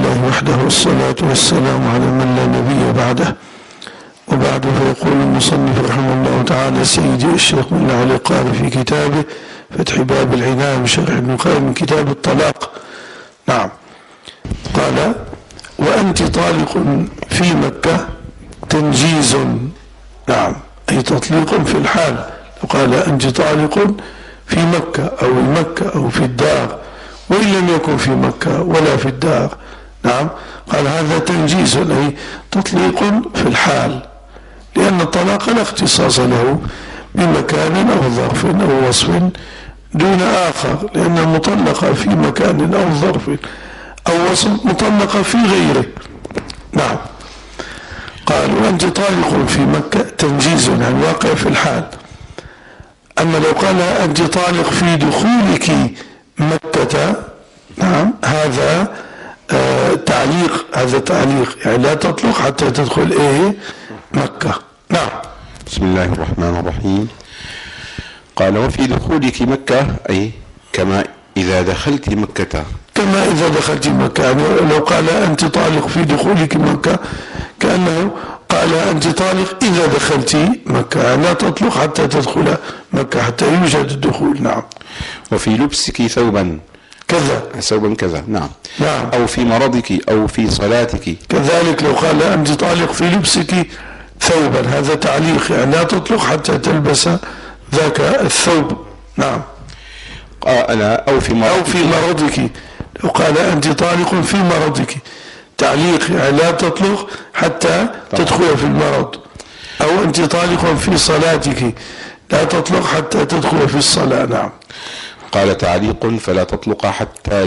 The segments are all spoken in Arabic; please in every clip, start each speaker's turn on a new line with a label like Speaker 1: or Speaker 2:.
Speaker 1: لله وحده والصلاة والسلام على من لا نبي بعده. وبعد، فيقول المصنف رحمه الله تعالى سيدي الشيخ من علي قال في كتابه فتح باب العناية بشرح ابن القيم من كتاب الطلاق. نعم. قال: وأنت طالق في مكة تنجيز. نعم، أي تطليق في الحال. قال: أنت طالق في مكة أو المكة أو في الدار، وإن لم يكن في مكة ولا في الدار. نعم. قال: هذا تنجيز أي تطليق في الحال، لأن الطلاق لا اختصاص له بمكان أو ظرف أو وصف دون آخر، لأن المطلقة في مكان أو ظرف أو وصف مطلقة في غيره. نعم. قال: وأنت طالق في مكة تنجيز يعني واقع في الحال. أما لو قال أنت طالق في دخولك مكة، نعم، هذا تعليق، هذا تعليق يعني لا تطلق حتى تدخل مكة. نعم.
Speaker 2: بسم الله الرحمن الرحيم. قال: وفي دخولك مكة أي كما إذا دخلت مكة.
Speaker 1: كما إذا دخلت مكة، يعني لو قال أنت طالق في دخولك مكة كأنه قال أنت طالق إذا دخلت مكة، لا تطلق حتى تدخل مكة حتى يوجد الدخول. نعم.
Speaker 2: وفي لبسك ثوبا
Speaker 1: كذا،
Speaker 2: ثوبا كذا. نعم.
Speaker 1: نعم.
Speaker 2: أو في مرضك أو في صلاتك
Speaker 1: كذلك لو قال أنت طالق في لبسك ثوبا، هذا تعليق يعني لا تطلق حتى تلبس ذاك الثوب. نعم.
Speaker 2: قال: أو في
Speaker 1: مرضك، لو قال أنت طالق في مرضك، تعليق يعني لا تطلق حتى تدخل في المرض. أو أنت طالق في صلاتك، لا تطلق حتى تدخل في الصلاة. نعم.
Speaker 2: قال: تعليق فلا تطلق حتى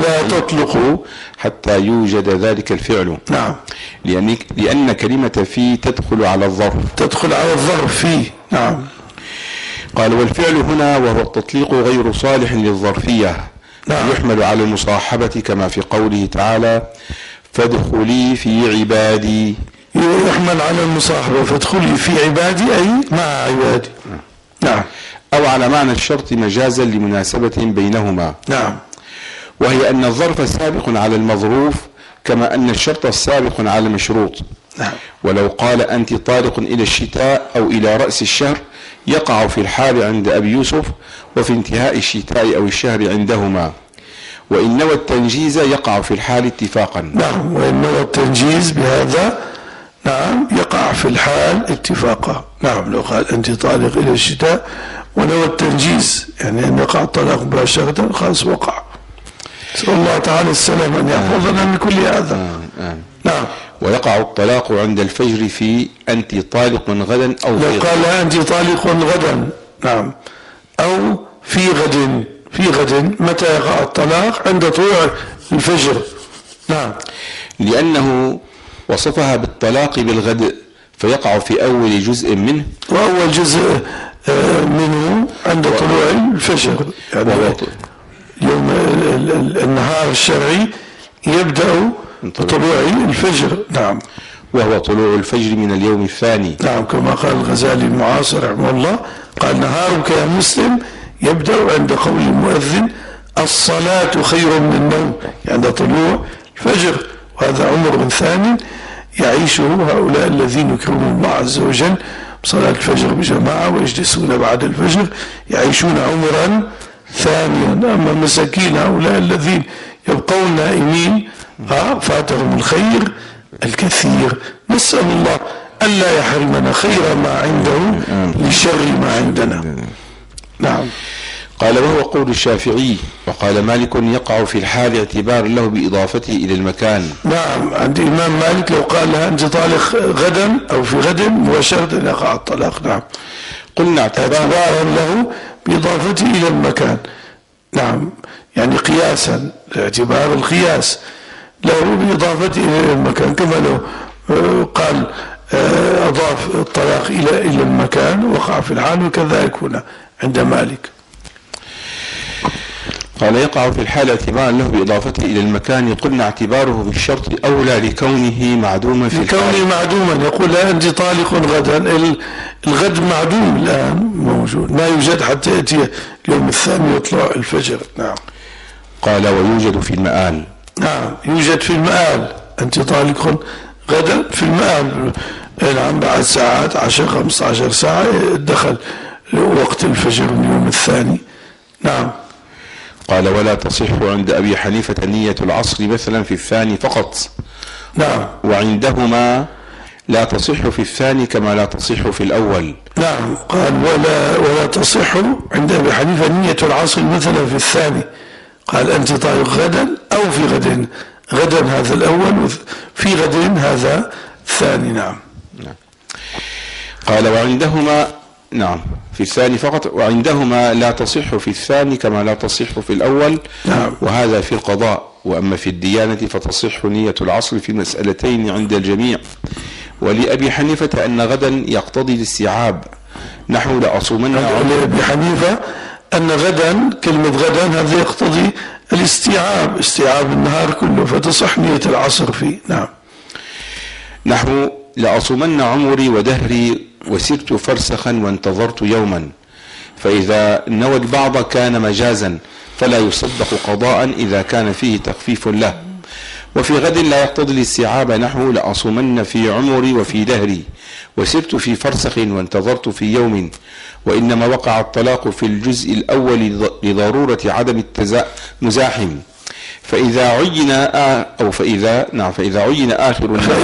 Speaker 2: يوجد ذلك الفعل.
Speaker 1: نعم.
Speaker 2: لأن كلمة في تدخل على الظرف
Speaker 1: فيه. نعم.
Speaker 2: قال: والفعل هنا وهو التطليق غير صالح للظرفية.
Speaker 1: نعم.
Speaker 2: يحمل على المصاحبة كما في قوله تعالى: فادخلي في عبادي.
Speaker 1: يحمل على المصاحبة فادخلي في عبادي أي مع عبادي. نعم.
Speaker 2: أو على معنى الشرط مجازا لمناسبة بينهما.
Speaker 1: نعم.
Speaker 2: وهي أن الظرف سابق على المظروف كما أن الشرط سابق على المشروط.
Speaker 1: نعم.
Speaker 2: ولو قال أنت طالق إلى الشتاء أو إلى رأس الشهر يقع في الحال عند أبي يوسف، وفي انتهاء الشتاء أو الشهر عندهما. وإن نوى التنجيز يقع في الحال اتفاقا.
Speaker 1: نعم. وإن نوى التنجيز بهذا، نعم، يقع في الحال اتفاقا. نعم. لو قال أنت طالق إلى الشتاء ونوى التنجيز يعني أن يقع الطلاق مباشرة، خلاص وقع. نسأل الله تعالى السلام أن يحفظنا من كل هذا. نعم.
Speaker 2: ويقع الطلاق عند الفجر في أنت طالق غدا أو
Speaker 1: لو قال أنت طالق غدا، نعم، أو في غد، متى يقع الطلاق؟ عند طلوع الفجر. نعم.
Speaker 2: لأنه وصفها بالطلاق بالغد، فيقع في أول جزء منه،
Speaker 1: وأول جزء منه عند طلوع الفجر، يعني يوم النهار الشرعي يبدأ بطلوع الفجر. نعم.
Speaker 2: وهو طلوع الفجر من اليوم الثاني.
Speaker 1: نعم. كما قال الغزالي المعاصر رحمه الله، قال: نهارك يا مسلم يبدأ عند قول المؤذن الصلاة خير من النوم، عند طلوع الفجر. وهذا عمر ثاني يعيشه هؤلاء الذين يكرمون الله عز وجل بصلاة الفجر بجماعة ويجلسون بعد الفجر، يعيشون عمرا ثانيا. أما مساكين هؤلاء الذين يبقون نائمين فاتهم الخير الكثير. نسأل الله ألا يحرمنا خير ما عنده لشر ما عندنا. نعم.
Speaker 2: قال: وهو قول الشافعي. وقال مالك: يقع في الحال اعتبار له بإضافته إلى المكان.
Speaker 1: نعم. عند الإمام مالك لو قال لها أنت طالق غدا أو في غد مباشرة يقع الطلاق. نعم.
Speaker 2: قلنا
Speaker 1: اعتبارا له بإضافته إلى المكان. نعم. يعني قياسا، اعتبار القياس له بإضافته إلى المكان، كما لو قال أضاف الطلاق إلى المكان وقع في الحال، وكذلك هنا عند مالك.
Speaker 2: قال: يقع في الحال اعتبارا له بإضافته إلى المكان. قلنا اعتباره بالشرط أولى لكونه معدوما في الحال.
Speaker 1: لكونه معدوما. يقول أنت طالق غدا، الغد معدوم الآن، موجود، ما يوجد حتى يأتي اليوم الثاني يطلع الفجر. نعم.
Speaker 2: قال: ويوجد في المآل.
Speaker 1: نعم يوجد في المآل، أنت طالق غدا في المآل، نعم بعد ساعات 10-15 ساعة دخل وقت الفجر من اليوم الثاني. نعم.
Speaker 2: قال ولا تصح عند أبي حنيفة نية العصر مثلا في الثاني فقط.
Speaker 1: نعم.
Speaker 2: وعندهما لا تصح في الثاني كما لا تصح في الأول.
Speaker 1: نعم. قال ولا تصح عند أبي حنيفة نية العصر مثلا في الثاني. قال أنت طالق غدا أو في غد، غدا هذا الأول في غد هذا الثاني. نعم.
Speaker 2: قال وعندهما نعم في الثاني فقط، وعندهما لا تصح في الثاني كما لا تصح في الأول.
Speaker 1: نعم.
Speaker 2: وهذا في القضاء. وأما في الديانة فتصح نية العصر في المسألتين عند الجميع. ولأبي حنيفة أن غدا يقتضي الاستيعاب، نحو لأصومن.
Speaker 1: لأبي حنيفة أن غدا، كلمة غدا هذا يقتضي الاستيعاب، استيعاب النهار كله، فتصح نية العصر فيه. نعم.
Speaker 2: نحو لأصومن عمري ودهري وسرت فرسخا وانتظرت يوما، فإذا نوى البعض كان مجازا فلا يصدق قضاء إذا كان فيه تخفيف له. وفي غد لا يقتضي الاستيعاب، نحو لأصومن في عمري وفي دهري وسرت في فرسخ وانتظرت في يوم. وإنما وقع الطلاق في الجزء الأول لضرورة عدم المزاحم. فإذا عين فإذا عين آخر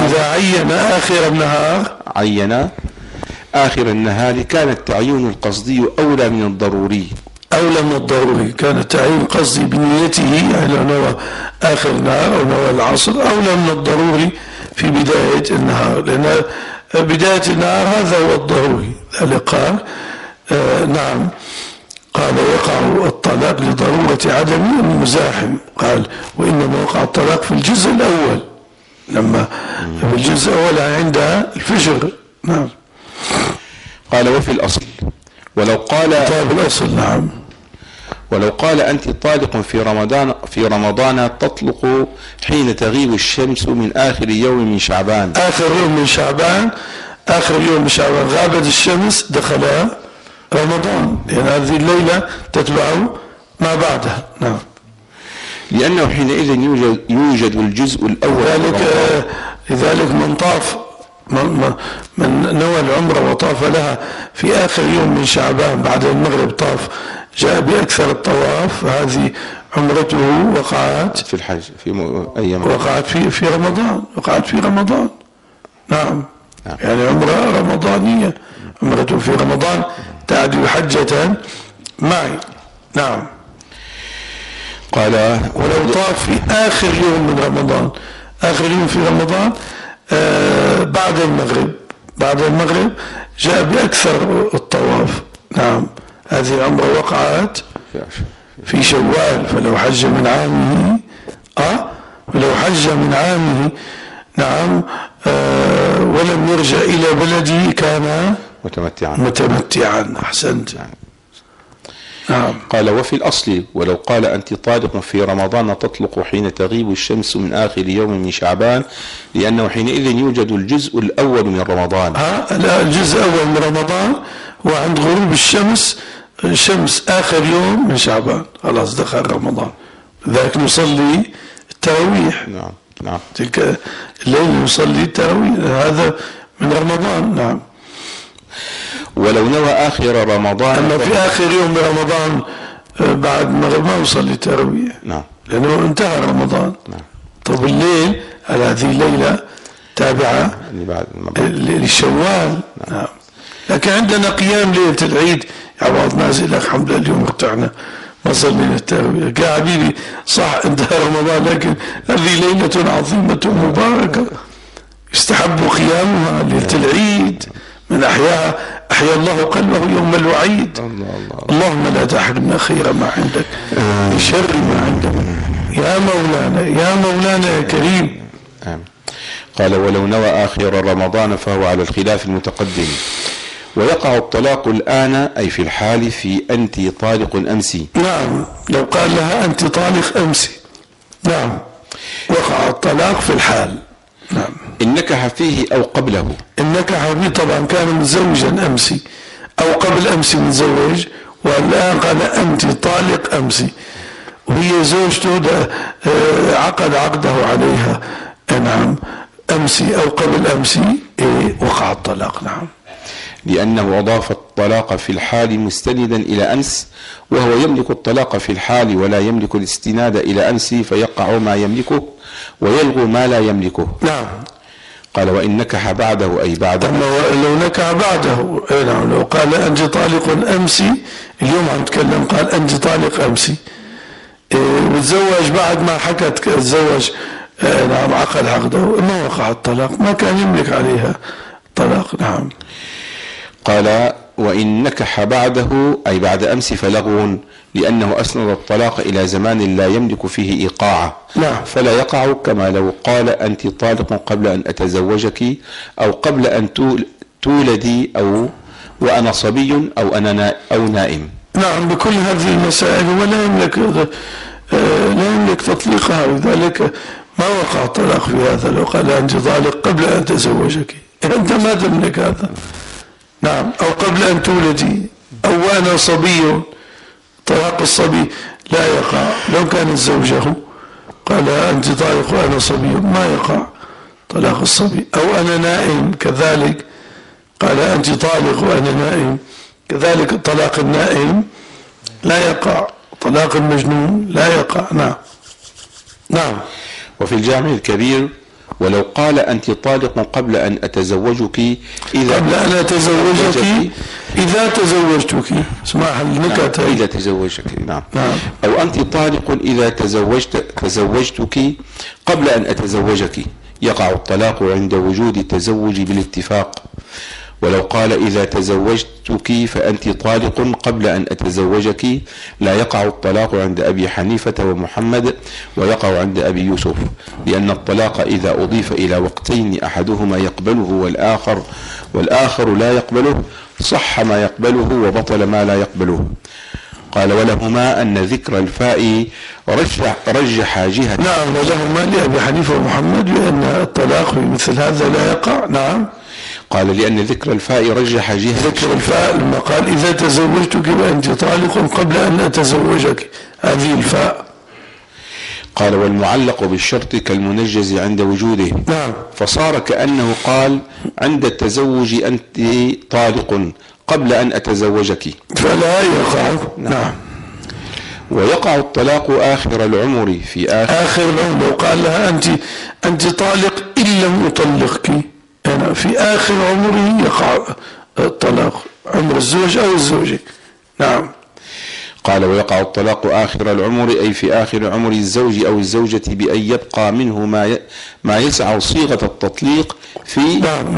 Speaker 2: النهار كان التعيين القصدي أولى من الضروري.
Speaker 1: كان التعيين القصدي بنيته، يعني لو نوى آخر النهار أو نوى العصر، أولى من الضروري في بداية النهار، لأن بداية النهار هذا هو الضروري. ذلك قال نعم، قال يقع الطلاق لضرورة عدم المزاحم. قال وإنما وقع الطلاق في الجزء الأول، لما في الجزء الأول عند الفجر. نعم.
Speaker 2: قال وفي الأصل ولو قال
Speaker 1: الأصل. نعم.
Speaker 2: ولو قال أنت طالق في رمضان تطلق حين تغيب الشمس من آخر يوم من شعبان.
Speaker 1: آخر يوم من شعبان غابت الشمس، دخل رمضان، لأن هذه الليلة تتبع ما بعدها. نعم.
Speaker 2: لأنه حينئذ يوجد الجزء الأول.
Speaker 1: لذلك من طاف من نوى العمرة وطاف لها في آخر يوم من شعبان بعد المغرب، طاف جاء بأكثر الطواف، هذه عمرته وقعت
Speaker 2: في الحج في أيام،
Speaker 1: وقعت في رمضان. نعم. يعني عمرة رمضانية، عمرته في رمضان تعدل حجة معي. نعم.
Speaker 2: قال
Speaker 1: ولو طاف في آخر يوم من رمضان، آخر يوم في رمضان بعد المغرب جاء بأكثر الطواف. نعم. هذه العمرة وقعت في شوال، فلو حج من عامه نعم ولم يرجع إلى بلده كان متمتعا. أحسنت. نعم.
Speaker 2: قال وفي الأصل ولو قال أنت طالق في رمضان تطلق حين تغيب الشمس من آخر يوم من شعبان، لأنه حينئذ يوجد الجزء الأول من رمضان.
Speaker 1: لا، الجزء الأول من رمضان هو عند غروب الشمس آخر يوم من شعبان، خلاص دخل رمضان، ذاك نصلي التراويح.
Speaker 2: نعم.
Speaker 1: تلك الليل نصلي التراويح، هذا من رمضان. نعم.
Speaker 2: ولو نوى آخر رمضان،
Speaker 1: أما في آخر يوم من رمضان بعد المغرب ما نصلي التراويح.
Speaker 2: نعم.
Speaker 1: لأنه انتهى رمضان.
Speaker 2: نعم.
Speaker 1: طب الليل على هذه الليلة تابعة للشوال. نعم. لكن عندنا قيام ليلة العيد يا بعض نازل لك الحمد لله اليوم ارتعنا ما صلينا التراويح. يا حبيبي صح انتهى رمضان، لكن هذه ليلة عظيمة مباركة يستحب قيامها ليلة العيد. من أحيا الله قلبه يوم الوعيد. اللهم لا تحرمنا خير ما عندك بشر ما عندك يا مولانا يا كريم.
Speaker 2: قال ولو نوى آخر رمضان فهو على الخلاف المتقدم. ويقع الطلاق الآن أي في الحال في أنت طالق أمسي.
Speaker 1: نعم. لو قال لها أنت طالق أمسي، نعم، وقع الطلاق في الحال. نعم.
Speaker 2: إن نكح فيه أو قبله.
Speaker 1: إن نكح فيه طبعا كان متزوجا أمسي أو قبل أمسي متزوج، والآن قال أنت طالق أمسي، وهي زوجته عقد عقده عليها نعم أمسي أو قبل أمسي وقع الطلاق. نعم.
Speaker 2: لأنه أضاف الطلاق في الحال مستندا إلى أمس، وهو يملك الطلاق في الحال ولا يملك الاستناد إلى أمس، فيقع ما يملكه ويلغو ما لا يملكه.
Speaker 1: نعم.
Speaker 2: قال وإن نكح بعده أي بعده.
Speaker 1: أما لو نكح بعده نعم، لو قال أنت طالق أمسي، اليوم عم تكلم قال أنت طالق أمسي، وتزوج بعد ما حكت تزوج نعم عقد عقده، ما وقع الطلاق، ما كان يملك عليها طلاق. نعم.
Speaker 2: قال وإن نكح بعده أي بعد أمس فلغو، لأنه أسند الطلاق إلى زمان لا يملك فيه إيقاعه.
Speaker 1: نعم.
Speaker 2: فلا يقع كما لو قال أنت طالق قبل أن أتزوجك، أو قبل أن تولدي، أو وأنا صبي، أو أنا أو نائم.
Speaker 1: نعم. بكل هذه المسائل ولا يملك تطليقها، ولذلك ما وقع الطلاق في هذا. لو قال أنت طالق قبل أن أتزوجك، أنت ما تملك هذا. نعم. أو قبل أن تولدي، أو وأنا صبي، طلاق الصبي لا يقع. لو كانت زوجه قال أنت طالق وأنا صبي ما يقع طلاق الصبي. أو أنا نائم كذلك، قال أنت طالق وأنا نائم، كذلك طلاق النائم لا يقع، طلاق المجنون لا يقع. نعم. نعم.
Speaker 2: وفي الجامع الكبير ولو قال أنت طالق قبل أن أتزوجك
Speaker 1: إذا تزوجتك، اسمعها النكتة.
Speaker 2: إذا تزوجك. نعم.
Speaker 1: نعم.
Speaker 2: أو أنت طالق إذا تزوجتك قبل أن أتزوجك، يقع الطلاق عند وجود التزوج بالاتفاق. ولو قال إذا تزوجتك فأنت طالق قبل أن أتزوجك، لا يقع الطلاق عند أبي حنيفة ومحمد، ويقع عند أبي يوسف، لأن الطلاق إذا أضيف إلى وقتين أحدهما يقبله والآخر لا يقبله صح ما يقبله وبطل ما لا يقبله. قال ولهما أن ذكر الفاء رجح جهة.
Speaker 1: نعم. ولهما لأبي حنيفة ومحمد لأن الطلاق في مثل هذا لا يقع. نعم.
Speaker 2: قال لأن ذكر الفاء رجح جهة.
Speaker 1: ذكر الفاء لما قال إذا تزوجتك وأنت طالق قبل أن أتزوجك، هذه الفاء.
Speaker 2: قال والمعلق بالشرط كالمنجز عند وجوده.
Speaker 1: نعم.
Speaker 2: فصار كأنه قال عند التزوج أنت طالق قبل أن أتزوجك،
Speaker 1: فلا يقع. نعم.
Speaker 2: ويقع الطلاق آخر العمر في
Speaker 1: آخر العمر. لو قال لها أنت طالق إن لم أطلقك، يعني في آخر عمره يقع الطلاق، عمر الزوج أو الزوجة. نعم.
Speaker 2: قال ويقع الطلاق آخر العمر أي في آخر عمر الزوج أو الزوجة بأن يبقى منه ما يسع صيغة التطليق في
Speaker 1: نعم.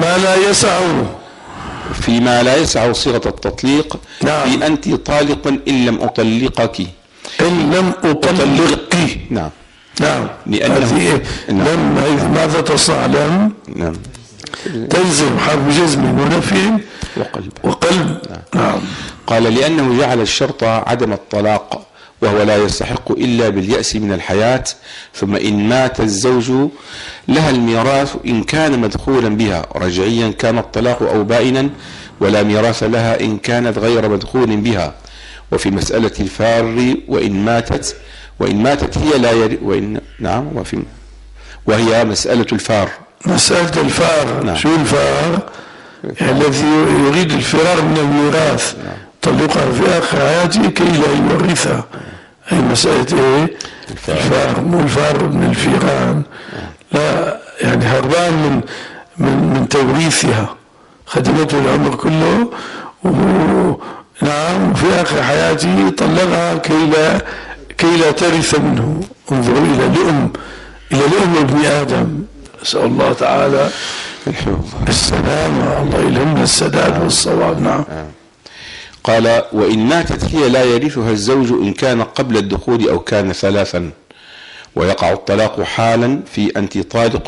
Speaker 2: ما لا يسع صيغة التطليق.
Speaker 1: نعم.
Speaker 2: في أنت طالق إن لم أطلقك. نعم.
Speaker 1: نعم.
Speaker 2: لأنه
Speaker 1: لم ماذا تصنع؟ لم.
Speaker 2: نعم.
Speaker 1: تلزم حرف جزم ونفي وقلب. نعم.
Speaker 2: قال لأنه جعل الشرط عدم الطلاق، وهو لا يستحق إلا باليأس من الحياة، ثم إن مات الزوج لها الميراث إن كان مدخولا بها رجعيا كان الطلاق أو بائنا، ولا ميراث لها إن كانت غير مدخول بها. وفي مسألة الفار وإن ماتت هي لا نعم. وهي مسألة الفار.
Speaker 1: نعم. شو الفار؟ الذي يريد الفرار من الميراث، طلقها في آخر حياته كي لا يورثها. هي مسألة الفار، مو الفار من الفيران، لا، يعني هربان من توريثها، خدمته العمر كله نعم، في آخر حياته طلقها كي لا ترث منه. انظروا إلى لؤم ابن آدم. نسأل الله تعالى السلامة، الله يلهمنا السداد والصواب. نعم.
Speaker 2: قال وإن ماتت هي لا يرثها الزوج إن كان قبل الدخول أو كان ثلاثا. ويقع الطلاق حالا في أنت طالق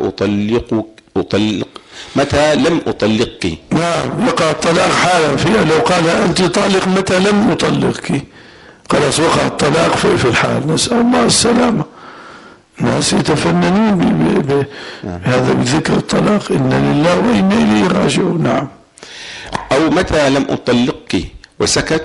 Speaker 2: متى لم أطلقك.
Speaker 1: نعم. يقع الطلاق حالا فيها. لو قال أنت طالق متى لم أطلقك، خلاص وقع الطلاق في الحال. نسأل الله السلامة. الناس يتفننون بهذا بذكر الطلاق. إنا لله وإنا إليه راجعون. نعم.
Speaker 2: أو متى لم أطلقك وسكت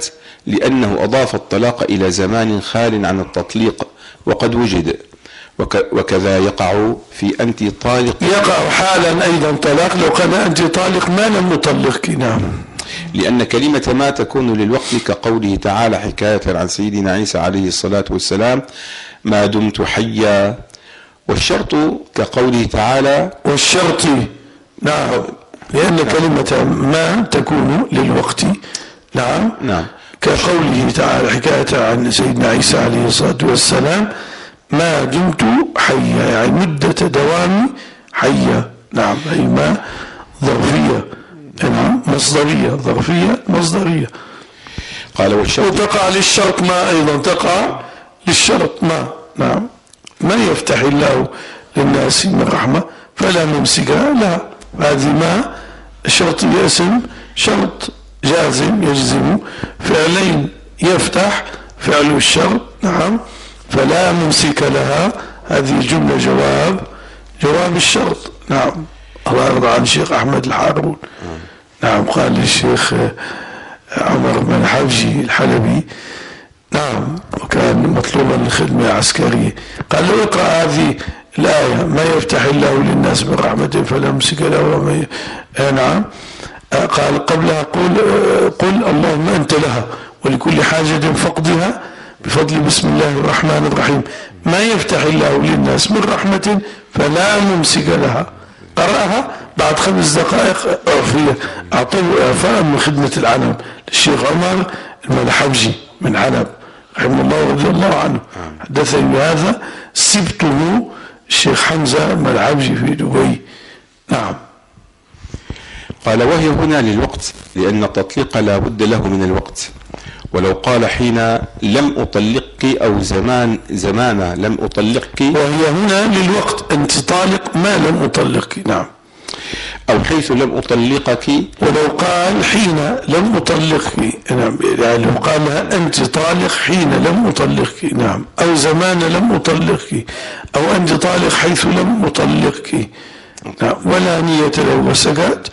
Speaker 2: لأنه أضاف الطلاق إلى زمان خال عن التطليق وقد وجد. وكذا يقع في أنت طالق،
Speaker 1: يقع حالا أيضا طلاق لو قال أنت طالق ما لم نطلقك. نعم.
Speaker 2: لأن كلمة ما تكون للوقت كقوله تعالى حكاية عن سيدنا عيسى عليه الصلاة والسلام ما دمت حيا، والشرط كقوله تعالى
Speaker 1: والشرط. نعم. لأن كلمة ما تكون للوقت. نعم.
Speaker 2: نعم.
Speaker 1: كقوله تعالى حكاية عن سيدنا عيسى عليه الصلاة والسلام ما دمت حيا، يعني مدة دوام حيا. نعم. أي ما ظرفية. نعم. مصدرية. ظرفية مصدرية.
Speaker 2: قال والشرط.
Speaker 1: وتقع للشرط ما أيضا، تقع للشرط ما. نعم. ما يفتح الله للناس من رحمة فلا ممسك لها. هذه ما شرط اسم شرط جازم يجزم فعلين يفتح فعل الشرط. نعم. فلا ممسك لها، هذه الجملة جواب الشرط. نعم. الله يرضى عن الشيخ أحمد الحارون. نعم. قال للشيخ عمر بن حفجي الحلبي، نعم، وكان مطلوبا للخدمة العسكرية، قال له اقرأ هذه الآية ما يفتح الله للناس من رحمة فلا ممسك له. نعم. قال قبلها قل اللهم أنت لها ولكل حاجة فقدها بفضل بسم الله الرحمن الرحيم ما يفتح الله للناس من رحمة فلا ممسك لها. قرأها بعد 5 دقائق عرفية، أعطوه إعفاء من خدمة العلم للشيخ عمر الملحبجي من علب رحمه الله رضي الله عنه. حدثني بهذا سبته الشيخ حمزة الملحبجي في دبي. نعم.
Speaker 2: قال وهي هنا للوقت لأن التطليق لا بد له من الوقت. ولو قال حين لم أطلقك أو زمان لم أطلقك،
Speaker 1: وهي هنا للوقت أنت طالق ما لم أطلقك. نعم.
Speaker 2: أو حيث لم أطلقك.
Speaker 1: ولو قال حين لم أطلقك، نعم، يعني لو قال أنت طالق حين لم أطلقك. نعم. أو زمان لم أطلقك، أو أنت طالق حيث لم أطلقك. نعم. ولا نية له وسكت.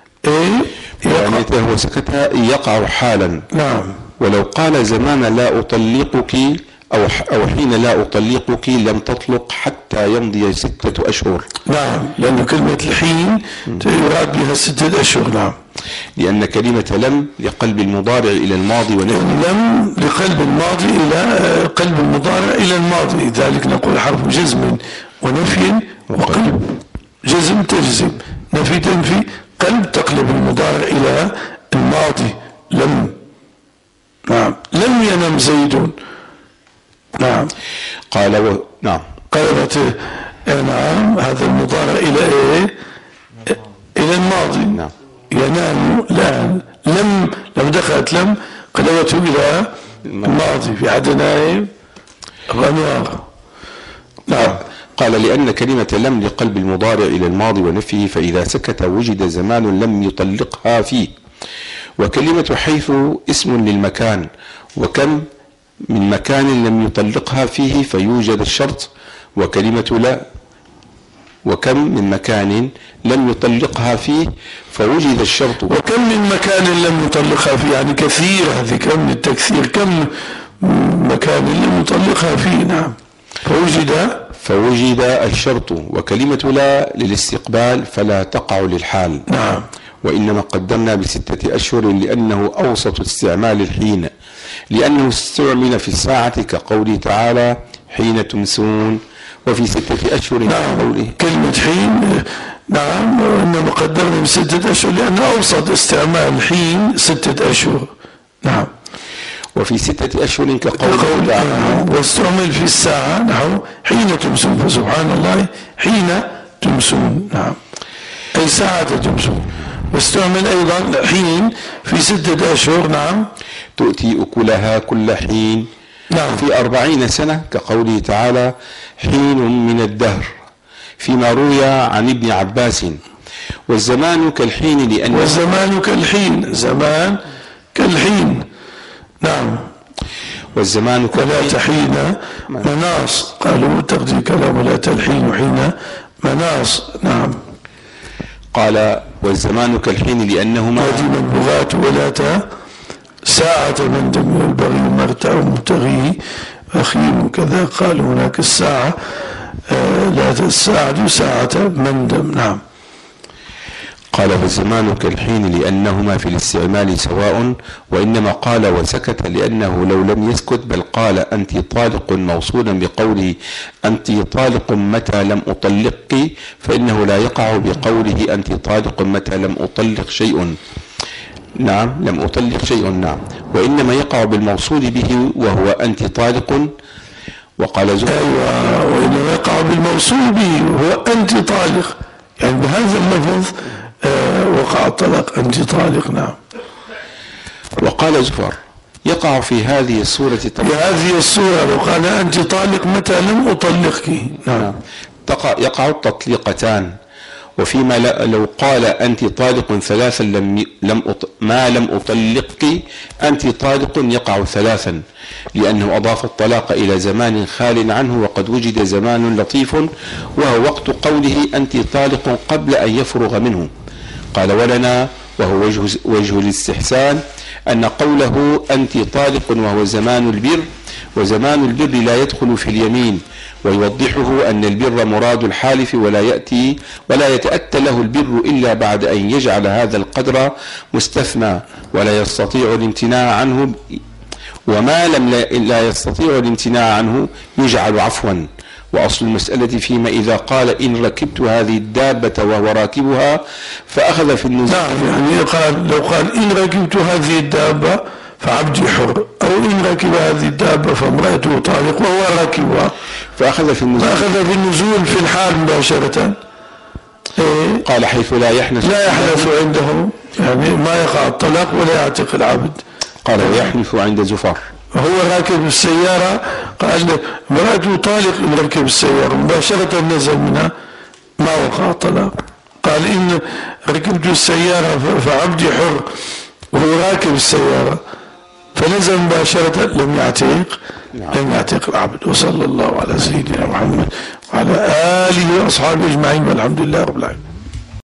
Speaker 2: نيته وسكت يقع حالا.
Speaker 1: نعم.
Speaker 2: ولو قال زمان لا أطلقك أو حين لا أطلقك لم تطلق حتى يمضي 6 أشهر.
Speaker 1: نعم. لأن كلمة الحين يراد بها 6 أشهر. نعم.
Speaker 2: لأن كلمة لم لقلب المضارع إلى الماضي ونفي.
Speaker 1: لم لقلب الماضي إلى قلب المضارع إلى الماضي، لذلك نقول حرف جزم ونفي وقلب. جزم تجزم، نفي تنفي، قلب تقلب المضارع إلى الماضي. لم. نعم. لم ينم زيد. نعم.
Speaker 2: قال نعم.
Speaker 1: قلبت. نعم. هذا المضارع إلى إيه؟ إلى الماضي.
Speaker 2: نعم.
Speaker 1: ينام لا. لم دخلت لم قلبته إلى الماضي في عدد نائم الأنوار. نعم.
Speaker 2: قال لأن كلمة لم لقلب المضارع إلى الماضي ونفيه، فإذا سكت وجد زمان لم يطلقها فيه. وكلمة حيث اسم للمكان، وكم من مكان لم يطلقها فيه فيوجد الشرط. وكلمة لا وكم من مكان لم يطلقها فيه فوجد الشرط.
Speaker 1: وكم من مكان لم يطلقها فيه يعني كثير، هذه كم للتكثير، كم مكان لم يطلقها فيه. نعم.
Speaker 2: فوجد الشرط. وكلمة لا للاستقبال فلا تقع للحال.
Speaker 1: نعم.
Speaker 2: وإنما قدمنا ب6 أشهر لأنه أوسط استعمال الحين، لأنه استعمل في الساعة كقوله تعالى حين تمسون، وفي 6 أشهر.
Speaker 1: نعم. كلمة حين. نعم. وإنما قدمنا ب6 أشهر لأنه أوسط استعمال الحين 6 أشهر. نعم.
Speaker 2: وفي 6 أشهر كقوله تعالى
Speaker 1: واستعمل في الساعة. نعم. حين تمسون، فسبحان الله حين تمسون. نعم. أي ساعة تمسون. واستعمل أيضا حين في 6 أشهر. نعم.
Speaker 2: تؤتي أكلها كل حين.
Speaker 1: نعم.
Speaker 2: في 40 سنة كقوله تعالى حين من الدهر، فيما روي عن ابن عباس. والزمان كالحين لأنه
Speaker 1: والزمان كالحين، زمان كالحين. نعم.
Speaker 2: والزمان
Speaker 1: ولا تحين مناص، قالوا تقضي كلام ولا تلحين حين مناص. نعم.
Speaker 2: قال والزمان كالحين لأنهما
Speaker 1: هذه من لغات ولا ساعة مندم البغي مرتع مبتغيه أخيه كذا. قال هناك الساعة لا تساعد ساعة مندم. نعم.
Speaker 2: قال فالزمان كالحين لأنهما في الاستعمال سواء، وإنما قال وسكت لأنه لو لم يسكت بل قال أنت طالق موصولا بقوله أنت طالق متى لم أطلقك، فإنه لا يقع بقوله أنت طالق متى لم أطلق شيء. نعم، لم أطلق شيء. نعم، وإنما يقع بالموصول به وهو أنت طالق. وقال زهير
Speaker 1: أيوة، وإنما يقع بالموصول به وهو أنت طالق، يعني بهذا اللفظ وقع الطلاق أنت طالق. نعم.
Speaker 2: وقال زفر يقع في هذه الصورة
Speaker 1: في هذه الصورة لو قال أنت طالق متى لم أطلقك. نعم.
Speaker 2: يقع التطليقتان. وفيما لو قال أنت طالق ثلاثا ما لم أطلقك أنت طالق يقع ثلاثا، لأنه أضاف الطلاق إلى زمان خال عنه، وقد وجد زمان لطيف وهو وقت قوله أنت طالق قبل أن يفرغ منه. قال ولنا وهو وجه الاستحسان أن قوله أنت طالق وهو زمان البر، وزمان البر لا يدخل في اليمين، ويوضحه أن البر مراد الحالف ولا يتأتى له البر إلا بعد أن يجعل هذا القدر مستثنى ولا يستطيع الامتناع عنه، وما لم لا يستطيع الامتناع عنه يجعل عفوا. وأصل المسألة فيما إذا قال إن ركبت هذه الدابة وهو راكبها فأخذ في النزول.
Speaker 1: نعم، يعني لو قال إن ركبت هذه الدابة فعبدي حر، أو إن ركب هذه الدابة فامرأته طالق وهو راكبها
Speaker 2: فأخذ في
Speaker 1: النزول في الحال مباشرة.
Speaker 2: قال حيث لا يحنث
Speaker 1: عنده، يعني ما يقع الطلاق ولا يعتق العبد.
Speaker 2: قال ويحنث عند زفر
Speaker 1: هو راكب السيارة، قال امرأته طالق إن ركب السيارة مباشرة نزل منها ما وقع الطلاق. قال إن ركبت السيارة فعبدي حر وهو راكب السيارة فنزل مباشرة لم يعتق العبد. وصلى الله على سيدنا محمد وعلى آله وأصحابه أجمعين والحمد لله رب العالمين.